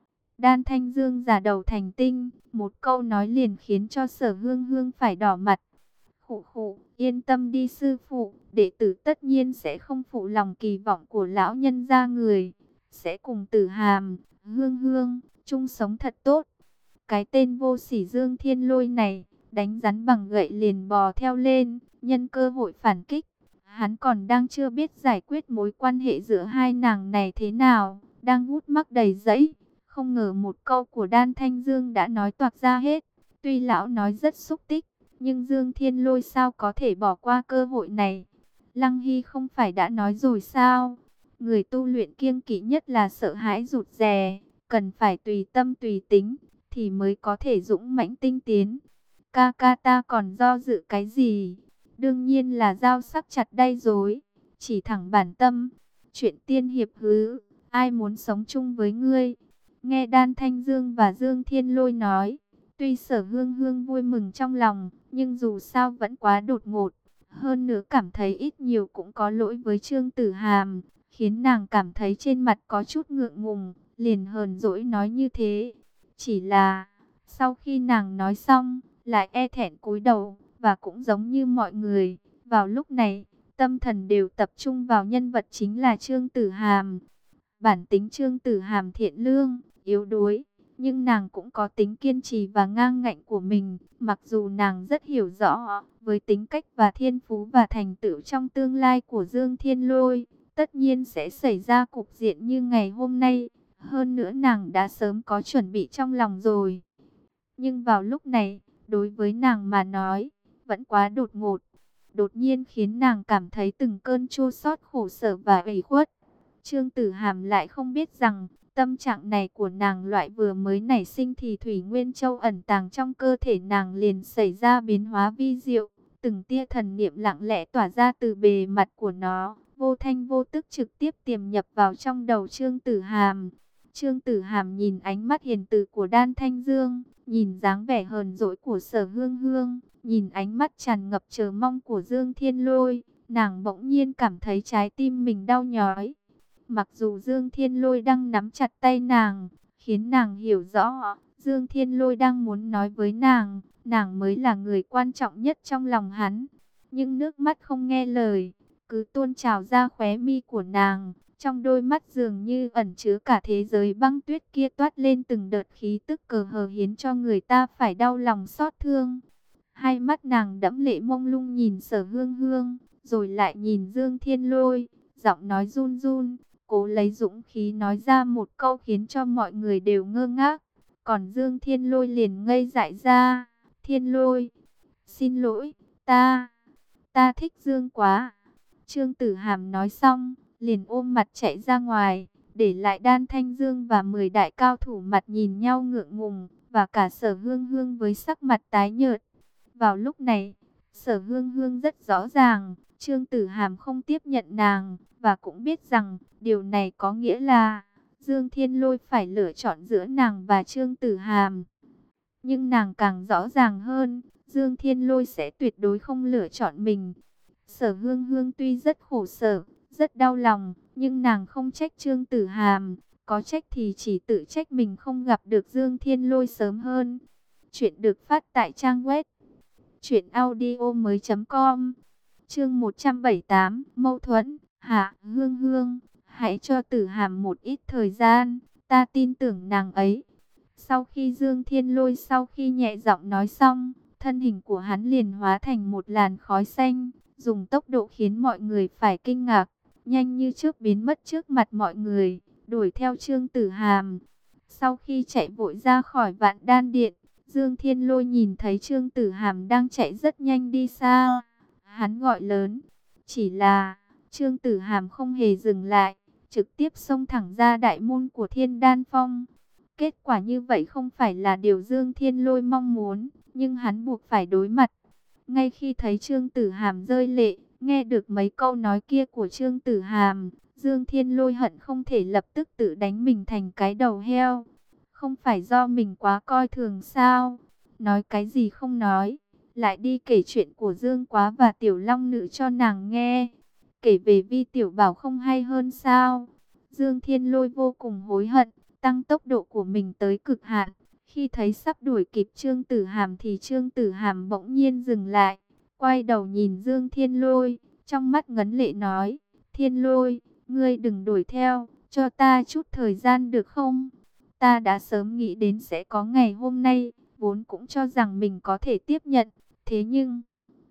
Đan Thanh Dương giả đầu thành tinh, một câu nói liền khiến cho Sở Hương Hương phải đỏ mặt. Khụ khụ, yên tâm đi sư phụ, đệ tử tất nhiên sẽ không phụ lòng kỳ vọng của lão nhân gia người, sẽ cùng Tử Hàm, Hương Hương, chung sống thật tốt. Cái tên vô sỉ Dương Thiên Lôi này, đánh rắn bằng gậy liền bò theo lên, nhân cơ hội phản kích. Hắn còn đang chưa biết giải quyết mối quan hệ giữa hai nàng này thế nào, đang hút mắc đầy dẫy. Không ngờ một câu của Đan Thanh Dương đã nói toạc ra hết. Tuy lão nói rất xúc tích, nhưng Dương Thiên Lôi sao có thể bỏ qua cơ hội này. Lăng Hy không phải đã nói rồi sao? Người tu luyện kiêng kỵ nhất là sợ hãi rụt rè, cần phải tùy tâm tùy tính, thì mới có thể dũng mãnh tinh tiến. Ca ca ta còn do dự cái gì? Đương nhiên là dao sắc chặt đây rồi, chỉ thẳng bản tâm. Chuyện tiên hiệp hứ, ai muốn sống chung với ngươi? Nghe Đan Thanh Dương và Dương Thiên Lôi nói, tuy Sở Hương Hương vui mừng trong lòng, nhưng dù sao vẫn quá đột ngột. Hơn nữa cảm thấy ít nhiều cũng có lỗi với Trương Tử Hàm, khiến nàng cảm thấy trên mặt có chút ngượng ngùng, liền hờn dỗi nói như thế. Chỉ là, sau khi nàng nói xong, lại e thẹn cúi đầu, và cũng giống như mọi người, vào lúc này, tâm thần đều tập trung vào nhân vật chính là Trương Tử Hàm. Bản tính Trương Tử Hàm thiện lương, yếu đuối, nhưng nàng cũng có tính kiên trì và ngang ngạnh của mình. Mặc dù nàng rất hiểu rõ, với tính cách và thiên phú và thành tựu trong tương lai của Dương Thiên Lôi, tất nhiên sẽ xảy ra cục diện như ngày hôm nay. Hơn nữa nàng đã sớm có chuẩn bị trong lòng rồi. Nhưng vào lúc này, đối với nàng mà nói, vẫn quá đột ngột. Đột nhiên khiến nàng cảm thấy từng cơn chua xót khổ sở và ủy khuất. Trương Tử Hàm lại không biết rằng, tâm trạng này của nàng loại vừa mới nảy sinh thì Thủy Nguyên Châu ẩn tàng trong cơ thể nàng liền xảy ra biến hóa vi diệu. Từng tia thần niệm lặng lẽ tỏa ra từ bề mặt của nó, vô thanh vô tức trực tiếp tiềm nhập vào trong đầu Trương Tử Hàm. Trương Tử Hàm nhìn ánh mắt hiền từ của Đan Thanh Dương, nhìn dáng vẻ hờn dỗi của Sở Hương Hương, nhìn ánh mắt tràn ngập chờ mong của Dương Thiên Lôi, nàng bỗng nhiên cảm thấy trái tim mình đau nhói. Mặc dù Dương Thiên Lôi đang nắm chặt tay nàng, khiến nàng hiểu rõ, Dương Thiên Lôi đang muốn nói với nàng, nàng mới là người quan trọng nhất trong lòng hắn. Nhưng nước mắt không nghe lời, cứ tuôn trào ra khóe mi của nàng. Trong đôi mắt dường như ẩn chứa cả thế giới băng tuyết kia toát lên từng đợt khí tức cờ hờ khiến cho người ta phải đau lòng xót thương. Hai mắt nàng đẫm lệ mông lung nhìn Sở Hương Hương, rồi lại nhìn Dương Thiên Lôi, giọng nói run run, cố lấy dũng khí nói ra một câu khiến cho mọi người đều ngơ ngác. Còn Dương Thiên Lôi liền ngây dại ra. Thiên Lôi, xin lỗi, ta, ta thích Dương quá. Trương Tử Hàm nói xong, liền ôm mặt chạy ra ngoài, để lại Đan Thanh Dương và mười đại cao thủ mặt nhìn nhau ngượng ngùng, và cả Sở Hương Hương với sắc mặt tái nhợt. Vào lúc này, Sở Hương Hương rất rõ ràng, Trương Tử Hàm không tiếp nhận nàng, và cũng biết rằng, điều này có nghĩa là, Dương Thiên Lôi phải lựa chọn giữa nàng và Trương Tử Hàm. Nhưng nàng càng rõ ràng hơn, Dương Thiên Lôi sẽ tuyệt đối không lựa chọn mình. Sở Hương Hương tuy rất khổ sở, rất đau lòng, nhưng nàng không trách Trương Tử Hàm, có trách thì chỉ tự trách mình không gặp được Dương Thiên Lôi sớm hơn. Chuyện được phát tại trang web truyện audio mới chấm com. Chương một trăm bảy mươi tám, mâu thuẫn. Hạ Hương Hương, Hãy cho Tử Hàm một ít thời gian, ta tin tưởng nàng ấy. Sau khi Dương Thiên Lôi sau khi nhẹ giọng nói xong, thân hình của hắn liền hóa thành một làn khói xanh, dùng tốc độ khiến mọi người phải kinh ngạc, nhanh như chớp biến mất trước mặt mọi người, đuổi theo Trương Tử Hàm. Sau khi chạy vội ra khỏi Vạn Đan Điện, Dương Thiên Lôi nhìn thấy Trương Tử Hàm đang chạy rất nhanh đi xa. Hắn gọi lớn, chỉ là Trương Tử Hàm không hề dừng lại, trực tiếp xông thẳng ra đại môn của Thiên Đan Phong. Kết quả như vậy không phải là điều Dương Thiên Lôi mong muốn, nhưng hắn buộc phải đối mặt. Ngay khi thấy Trương Tử Hàm rơi lệ, nghe được mấy câu nói kia của Trương Tử Hàm, Dương Thiên Lôi hận không thể lập tức tự đánh mình thành cái đầu heo. Không phải do mình quá coi thường sao? Nói cái gì không nói, lại đi kể chuyện của Dương Quá và Tiểu Long Nữ cho nàng nghe. Kể về Vi Tiểu Bảo không hay hơn sao? Dương Thiên Lôi vô cùng hối hận, tăng tốc độ của mình tới cực hạn. Khi thấy sắp đuổi kịp Trương Tử Hàm thì Trương Tử Hàm bỗng nhiên dừng lại, quay đầu nhìn Dương Thiên Lôi, trong mắt ngấn lệ nói, Thiên Lôi, ngươi đừng đuổi theo, cho ta chút thời gian được không? Ta đã sớm nghĩ đến sẽ có ngày hôm nay, vốn cũng cho rằng mình có thể tiếp nhận, thế nhưng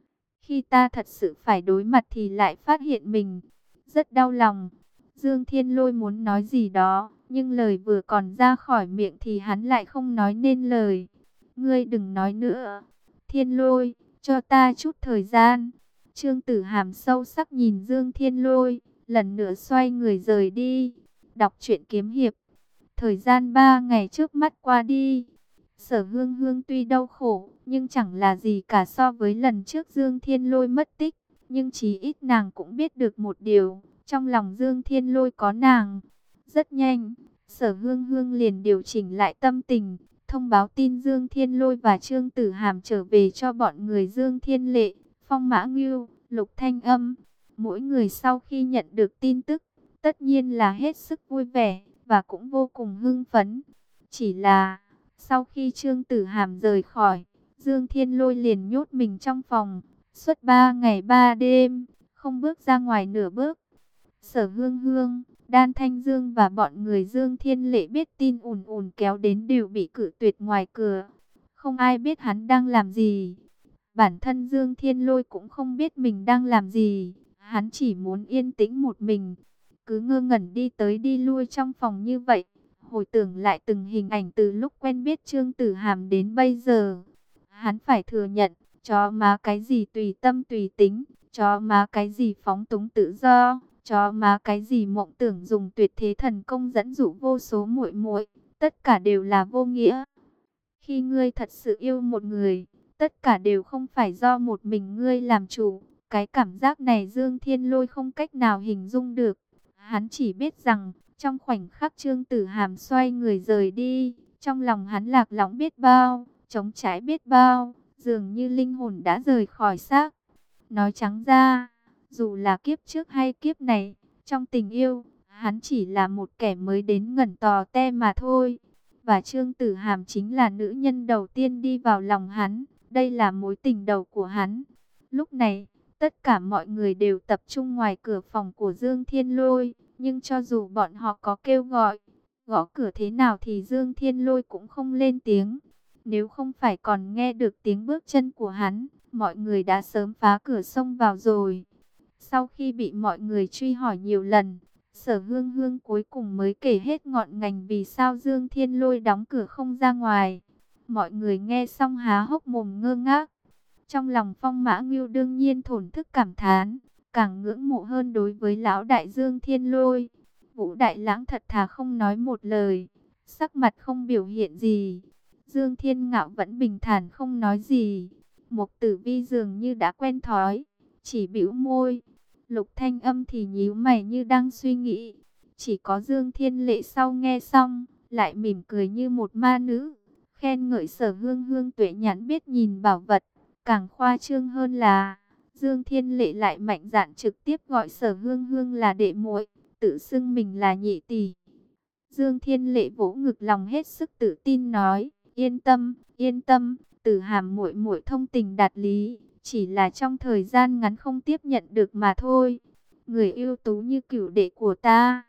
khi ta thật sự phải đối mặt thì lại phát hiện mình rất đau lòng. Dương Thiên Lôi muốn nói gì đó, nhưng lời vừa còn ra khỏi miệng thì hắn lại không nói nên lời. Ngươi đừng nói nữa. Thiên Lôi, cho ta chút thời gian. Trương Tử Hàm sâu sắc nhìn Dương Thiên Lôi, lần nữa xoay người rời đi. Đọc truyện kiếm hiệp. Thời gian ba ngày trước mắt qua đi. Sở Hương Hương tuy đau khổ, nhưng chẳng là gì cả so với lần trước Dương Thiên Lôi mất tích. Nhưng chí ít nàng cũng biết được một điều, trong lòng Dương Thiên Lôi có nàng. Rất nhanh, Sở Hương Hương liền điều chỉnh lại tâm tình, thông báo tin Dương Thiên Lôi và Trương Tử Hàm trở về cho bọn người Dương Thiên Lệ, Phong Mã Ngưu, Lục Thanh Âm. Mỗi người sau khi nhận được tin tức, tất nhiên là hết sức vui vẻ và cũng vô cùng hưng phấn. Chỉ là sau khi Trương Tử Hàm rời khỏi, Dương Thiên Lôi liền nhốt mình trong phòng, suốt ba ngày ba đêm, không bước ra ngoài nửa bước. Sở Hương Hương, Đan Thanh Dương và bọn người Dương Thiên Lệ biết tin ùn ùn kéo đến đều bị cự tuyệt ngoài cửa. Không ai biết hắn đang làm gì. Bản thân Dương Thiên Lôi cũng không biết mình đang làm gì. Hắn chỉ muốn yên tĩnh một mình. Cứ ngơ ngẩn đi tới đi lui trong phòng như vậy. Hồi tưởng lại từng hình ảnh từ lúc quen biết Trương Tử Hàm đến bây giờ. Hắn phải thừa nhận, chó má cái gì tùy tâm tùy tính, chó má cái gì phóng túng tự do, chó má cái gì mộng tưởng dùng tuyệt thế thần công dẫn dụ vô số muội muội, tất cả đều là vô nghĩa. Khi ngươi thật sự yêu một người, tất cả đều không phải do một mình ngươi làm chủ. Cái cảm giác này Dương Thiên Lôi không cách nào hình dung được. Hắn chỉ biết rằng, trong khoảnh khắc Trương Tử Hàm xoay người rời đi, trong lòng hắn lạc lõng biết bao, trống trải biết bao, dường như linh hồn đã rời khỏi xác. Nói trắng ra, dù là kiếp trước hay kiếp này, trong tình yêu, hắn chỉ là một kẻ mới đến ngẩn tò te mà thôi. Và Trương Tử Hàm chính là nữ nhân đầu tiên đi vào lòng hắn, đây là mối tình đầu của hắn. Lúc này, tất cả mọi người đều tập trung ngoài cửa phòng của Dương Thiên Lôi, nhưng cho dù bọn họ có kêu gọi, gõ cửa thế nào thì Dương Thiên Lôi cũng không lên tiếng. Nếu không phải còn nghe được tiếng bước chân của hắn, mọi người đã sớm phá cửa xông vào rồi. Sau khi bị mọi người truy hỏi nhiều lần, Sở Hương Hương cuối cùng mới kể hết ngọn ngành vì sao Dương Thiên Lôi đóng cửa không ra ngoài. Mọi người nghe xong há hốc mồm ngơ ngác. Trong lòng Phong Mã Ngưu đương nhiên thổn thức cảm thán, càng ngưỡng mộ hơn đối với lão đại Dương Thiên Lôi. Vũ Đại Lãng thật thà không nói một lời, sắc mặt không biểu hiện gì. Dương Thiên Ngạo vẫn bình thản không nói gì. Mục Tử Vi dường như đã quen thói, chỉ bĩu môi. Lục Thanh Âm thì nhíu mày như đang suy nghĩ. Chỉ có Dương Thiên Lệ sau nghe xong, lại mỉm cười như một ma nữ, khen ngợi Sở Hương Hương tuệ nhãn biết nhìn bảo vật. Càng khoa trương hơn là, Dương Thiên Lệ lại mạnh dạn trực tiếp gọi Sở Hương Hương là đệ muội, tự xưng mình là nhị tỷ. Dương Thiên Lệ vỗ ngực lòng hết sức tự tin nói, yên tâm, yên tâm, Tử Hàm muội muội thông tình đạt lý, chỉ là trong thời gian ngắn không tiếp nhận được mà thôi. Người ưu tú như cửu đệ của ta,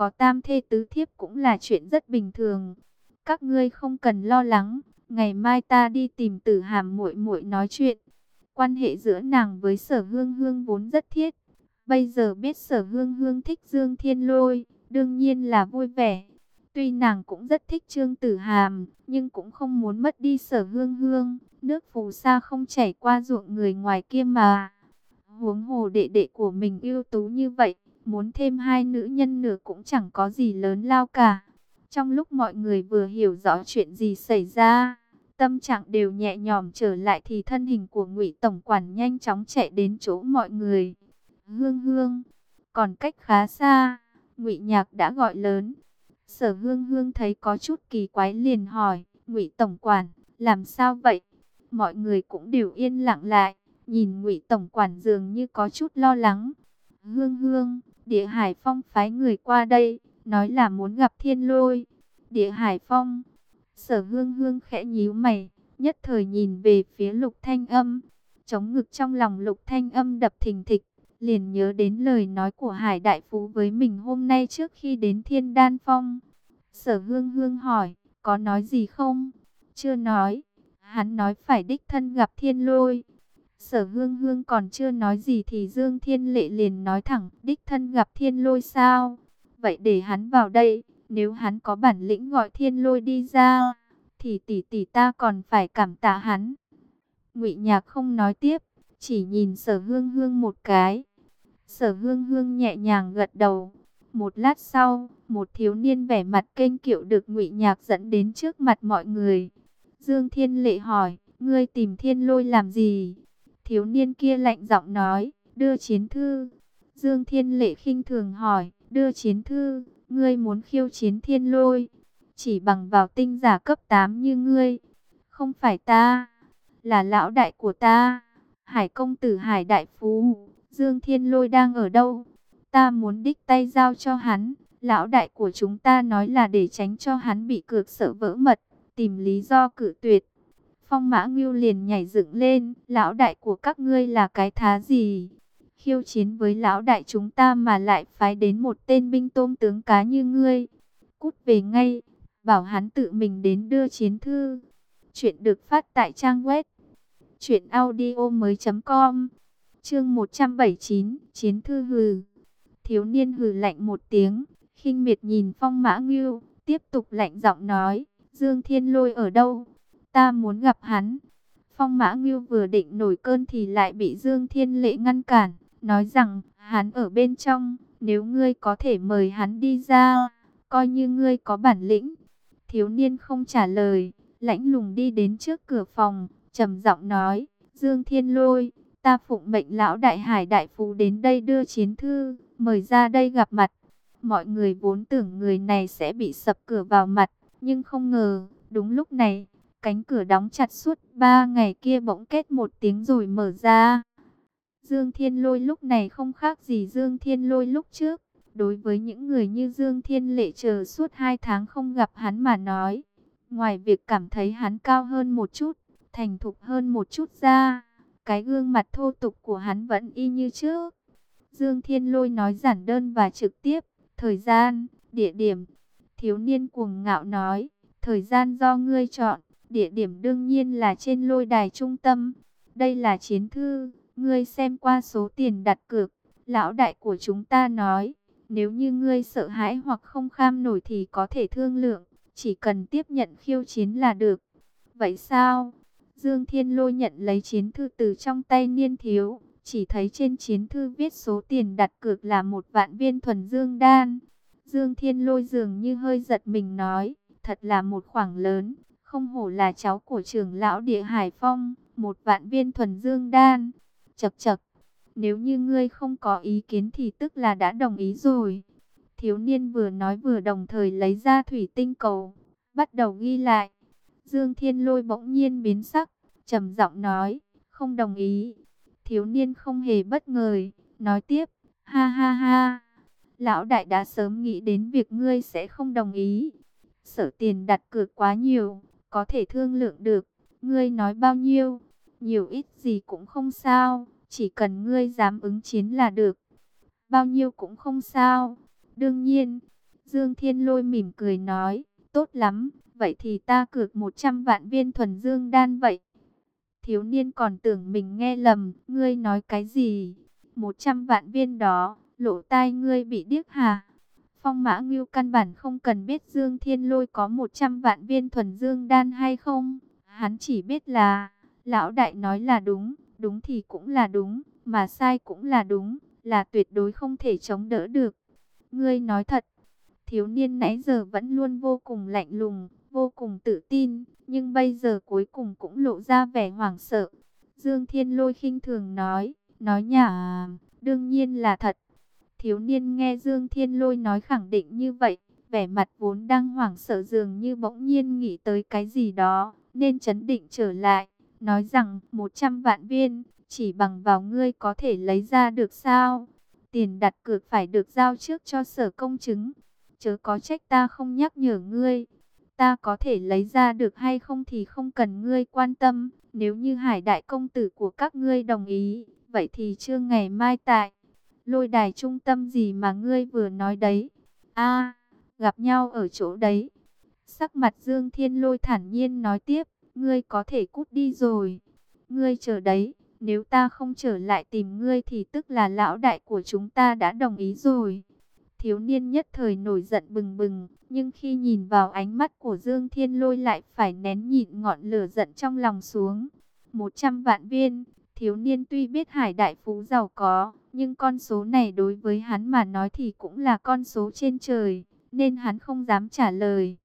có tam thê tứ thiếp cũng là chuyện rất bình thường. Các ngươi không cần lo lắng, ngày mai ta đi tìm Tử Hàm muội muội nói chuyện. Quan hệ giữa nàng với Sở Hương Hương vốn rất thiết. Bây giờ biết Sở Hương Hương thích Dương Thiên Lôi, đương nhiên là vui vẻ. Tuy nàng cũng rất thích Trương Tử Hàm, nhưng cũng không muốn mất đi Sở Hương Hương. Nước phù sa không chảy qua ruộng người ngoài kia mà. Huống hồ đệ đệ của mình ưu tú như vậy, muốn thêm hai nữ nhân nữa cũng chẳng có gì lớn lao cả. Trong lúc mọi người vừa hiểu rõ chuyện gì xảy ra, tâm trạng đều nhẹ nhõm trở lại thì thân hình của Ngụy tổng quản nhanh chóng chạy đến chỗ mọi người. Hương Hương, còn cách khá xa, Ngụy Nhạc đã gọi lớn. Sở Hương Hương thấy có chút kỳ quái liền hỏi, Ngụy tổng quản, làm sao vậy? Mọi người cũng đều yên lặng lại, nhìn Ngụy tổng quản dường như có chút lo lắng. Hương Hương, Địa Hải Phong phái người qua đây, nói là muốn gặp Thiên Lôi. Địa Hải Phong. Sở Hương Hương khẽ nhíu mày, nhất thời nhìn về phía Lục Thanh Âm. Chống ngực trong lòng Lục Thanh Âm đập thình thịch, liền nhớ đến lời nói của Hải Đại Phú với mình hôm nay trước khi đến Thiên Đan Phong. Sở Hương Hương hỏi, có nói gì không? Chưa nói, hắn nói phải đích thân gặp Thiên Lôi. Sở Hương Hương còn chưa nói gì thì Dương Thiên Lệ liền nói thẳng, đích thân gặp Thiên Lôi sao? Vậy để hắn vào đây, nếu hắn có bản lĩnh gọi Thiên Lôi đi ra, thì tỷ tỷ ta còn phải cảm tạ hắn. Ngụy Nhạc không nói tiếp, chỉ nhìn Sở Hương Hương một cái. Sở Hương Hương nhẹ nhàng gật đầu. Một lát sau, một thiếu niên vẻ mặt kênh kiệu được Ngụy Nhạc dẫn đến trước mặt mọi người. Dương Thiên Lệ hỏi, ngươi tìm Thiên Lôi làm gì? Thiếu niên kia lạnh giọng nói, đưa chiến thư. Dương Thiên Lệ khinh thường hỏi, đưa chiến thư, ngươi muốn khiêu chiến Thiên Lôi? Chỉ bằng vào tinh giả cấp tám như ngươi? Không phải ta, là lão đại của ta, Hải công tử Hải Đại Phú. Dương Thiên Lôi đang ở đâu? Ta muốn đích tay giao cho hắn. Lão đại của chúng ta nói là để tránh cho hắn bị cược sợ vỡ mật, tìm lý do cự tuyệt. Phong Mã Ngưu liền nhảy dựng lên, lão đại của các ngươi là cái thá gì? Khiêu chiến với lão đại chúng ta mà lại phái đến một tên binh tôm tướng cá như ngươi. Cút về ngay, bảo hắn tự mình đến đưa chiến thư. Chuyện được phát tại trang web truyện audio mới chấm com. Chương một trăm bảy mươi chín, chiến thư hừ. Thiếu niên hừ lạnh một tiếng, khinh miệt nhìn Phong Mã Ngưu, tiếp tục lạnh giọng nói, Dương Thiên Lôi ở đâu? Ta muốn gặp hắn. Phong Mã Ngưu vừa định nổi cơn thì lại bị Dương Thiên Lệ ngăn cản, nói rằng, hắn ở bên trong, nếu ngươi có thể mời hắn đi ra, coi như ngươi có bản lĩnh. Thiếu niên không trả lời, lãnh lùng đi đến trước cửa phòng, trầm giọng nói, Dương Thiên Lôi, ta phụng mệnh lão đại Hải Đại Phú đến đây đưa chiến thư, mời ra đây gặp mặt. Mọi người vốn tưởng người này sẽ bị sập cửa vào mặt, nhưng không ngờ, đúng lúc này, cánh cửa đóng chặt suốt ba ngày kia bỗng két một tiếng rồi mở ra. Dương Thiên Lôi lúc này không khác gì Dương Thiên Lôi lúc trước. Đối với những người như Dương Thiên Lệ chờ suốt hai tháng không gặp hắn mà nói, ngoài việc cảm thấy hắn cao hơn một chút, thành thục hơn một chút ra, cái gương mặt thô tục của hắn vẫn y như trước. Dương Thiên Lôi nói giản đơn và trực tiếp, thời gian, địa điểm. Thiếu niên cuồng ngạo nói, thời gian do ngươi chọn, địa điểm đương nhiên là trên lôi đài trung tâm. Đây là chiến thư, ngươi xem qua số tiền đặt cược. Lão đại của chúng ta nói, nếu như ngươi sợ hãi hoặc không kham nổi thì có thể thương lượng, chỉ cần tiếp nhận khiêu chiến là được. Vậy sao? Dương Thiên Lôi nhận lấy chiến thư từ trong tay niên thiếu, chỉ thấy trên chiến thư viết số tiền đặt cược là một vạn viên thuần dương đan. Dương Thiên Lôi dường như hơi giật mình nói, thật là một khoản lớn, không hổ là cháu của trưởng lão Địa Hải Phong, một vạn viên thuần dương đan. Chậc chậc, nếu như ngươi không có ý kiến thì tức là đã đồng ý rồi. Thiếu niên vừa nói vừa đồng thời lấy ra thủy tinh cầu, bắt đầu ghi lại. Dương Thiên Lôi bỗng nhiên biến sắc, trầm giọng nói, không đồng ý. Thiếu niên không hề bất ngờ, nói tiếp, ha ha ha, lão đại đã sớm nghĩ đến việc ngươi sẽ không đồng ý. Sở tiền đặt cược quá nhiều, có thể thương lượng được, ngươi nói bao nhiêu, nhiều ít gì cũng không sao, chỉ cần ngươi dám ứng chiến là được. Bao nhiêu cũng không sao, đương nhiên, Dương Thiên Lôi mỉm cười nói, tốt lắm, vậy thì ta cược một trăm vạn viên thuần dương đan vậy. Thiếu niên còn tưởng mình nghe lầm, ngươi nói cái gì? Một trăm vạn viên đó, lỗ tai ngươi bị điếc hả? Phong Mã Ngưu căn bản không cần biết Dương Thiên Lôi có một trăm vạn viên thuần dương đan hay không. Hắn chỉ biết là, lão đại nói là đúng, đúng thì cũng là đúng, mà sai cũng là đúng, là tuyệt đối không thể chống đỡ được. Ngươi nói thật. Thiếu niên nãy giờ vẫn luôn vô cùng lạnh lùng, vô cùng tự tin, nhưng bây giờ cuối cùng cũng lộ ra vẻ hoảng sợ. Dương Thiên Lôi khinh thường nói, nói nhả, đương nhiên là thật. Thiếu niên nghe Dương Thiên Lôi nói khẳng định như vậy, vẻ mặt vốn đang hoảng sợ dường như bỗng nhiên nghĩ tới cái gì đó, nên chấn định trở lại, nói rằng một trăm vạn viên, chỉ bằng vào ngươi có thể lấy ra được sao? Tiền đặt cược phải được giao trước cho sở công chứng. Chớ có trách ta không nhắc nhở ngươi. Ta có thể lấy ra được hay không thì không cần ngươi quan tâm. Nếu như Hải đại công tử của các ngươi đồng ý, vậy thì chưa ngày mai tại Lôi đài trung tâm gì mà ngươi vừa nói đấy? A, gặp nhau ở chỗ đấy. Sắc mặt Dương Thiên Lôi thản nhiên nói tiếp, ngươi có thể cút đi rồi. Ngươi chờ đấy, nếu ta không trở lại tìm ngươi thì tức là lão đại của chúng ta đã đồng ý rồi. Thiếu niên nhất thời nổi giận bừng bừng, nhưng khi nhìn vào ánh mắt của Dương Thiên Lôi lại phải nén nhịn ngọn lửa giận trong lòng xuống. Một trăm vạn viên, thiếu niên tuy biết Hải đại phú giàu có, nhưng con số này đối với hắn mà nói thì cũng là con số trên trời, nên hắn không dám trả lời.